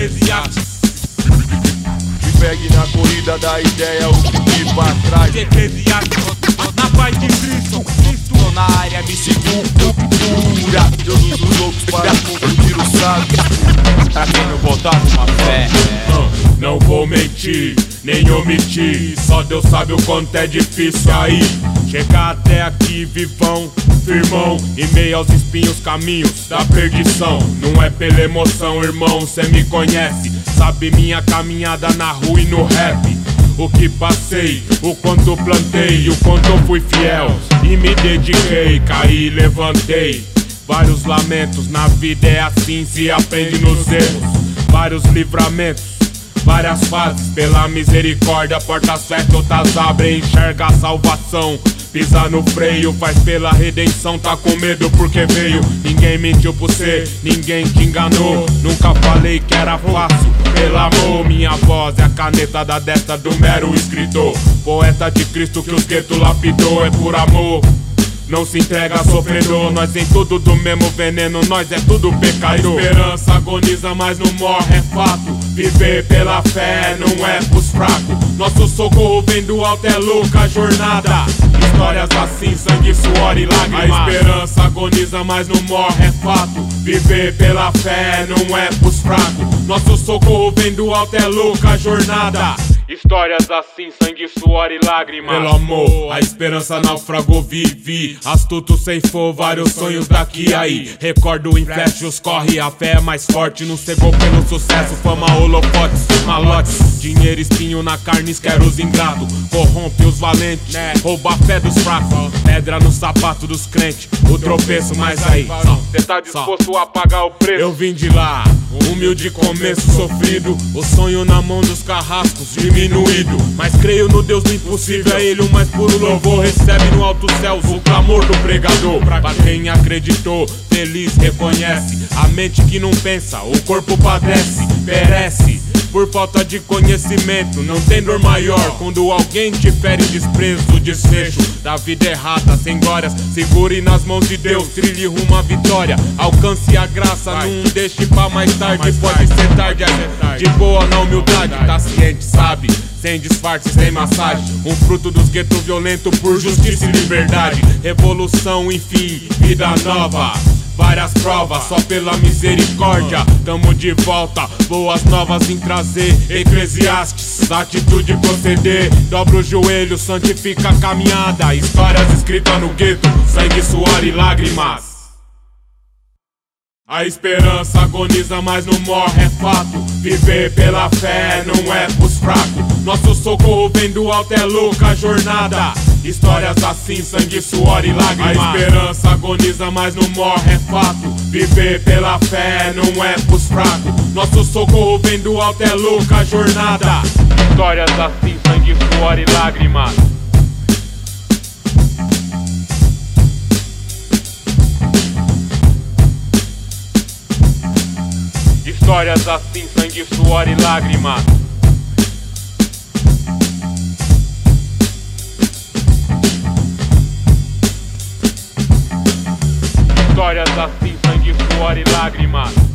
Eclesiastes. Te pegue na corrida da ideia, o que fica pra trás. Eclesiastes, na paz de Cristo. Tô na área, me segura. Deus dos loucos para confundir o sábio. Pra quem não botar uma fé. Não vou mentir, nem omitir. Só Deus sabe o quanto é difícil aí chegar até aqui vivão, firmão, em meio aos espinhos caminhos da perdição. Não é pela emoção, irmão, cê me conhece. Sabe minha caminhada na rua e no rap. O que passei, o quanto plantei, o quanto eu fui fiel e me dediquei, caí e levantei. Vários lamentos, na vida é assim, se aprende nos erros. Vários livramentos, várias fases, pela misericórdia, portas fecham, outras abrem, enxerga a salvação. Pisa no freio, faz pela redenção, tá com medo porque veio. Ninguém mentiu por você, ninguém te enganou. Nunca falei que era fácil, pelo amor. Minha voz é a caneta da destra do mero escritor. Poeta de Cristo que os guetos lapidou, é por amor. Não se entrega sofredor, nós em tudo do mesmo veneno, nós é tudo pecador. A esperança agoniza, mas não morre, é fato. Viver pela fé não é pros fracos. Nosso socorro vem do alto, é louca a jornada. Histórias assim, sangue, suor e lágrimas. A esperança agoniza, mas não morre, é fato. Viver pela fé não é pros fracos. Nosso socorro vem do alto, é louca a jornada. Histórias assim, sangue, suor e lágrimas. Pelo amor, a esperança naufragou, vivi. Astuto ceifou vários sonhos daqui a aí. Recordo em flashes, corre, a fé é mais forte. Não cegou pelo sucesso, fama, holofotes, malotes. Dinheiro, espinho na carne, esquece os ingratos. Corrompe os valentes, rouba a fé dos fracos. Pedra no sapato dos crentes, o tropeço, mas aí cê tá disposto a pagar o preço? Eu vim de lá, humilde começo sofrido. O sonho na mão dos carrascos, diminuído. Mas creio no Deus do impossível, é Ele o mais puro louvor. Recebe no alto céus o clamor do pregador. Pra quem acreditou, feliz reconhece. A mente que não pensa, o corpo padece, perece por falta de conhecimento. Não tem dor maior quando alguém te fere desprezo. O desfecho da vida errada, sem glórias, segure nas mãos de Deus, trilhe rumo à vitória. Alcance a graça, não deixe pra mais tarde. Pode ser tarde, de boa na humildade. Tá ciente, sabe, sem disfarce, sem massagem. Um fruto dos guetos violento por justiça e liberdade. Revolução, enfim, vida nova. Várias provas, só pela misericórdia. Tamo de volta, boas novas em trazer. Eclesiastes, atitude e proceder. Dobra o joelho, santifica a caminhada. Histórias escritas no gueto, sangue, suor e lágrimas. A esperança agoniza, mas não morre, é fato. Viver pela fé não é pros fracos. Nosso socorro vem do alto, é louca a jornada. Histórias assim, sangue, suor e lágrimas. A esperança agoniza, mas não morre, é fato. Viver pela fé não é pros fracos. Nosso socorro vem do alto, é louca a jornada. Histórias assim, sangue, suor e lágrimas. Histórias assim, sangue, suor e lágrimas. Histórias assim, sangue, suor e lágrimas.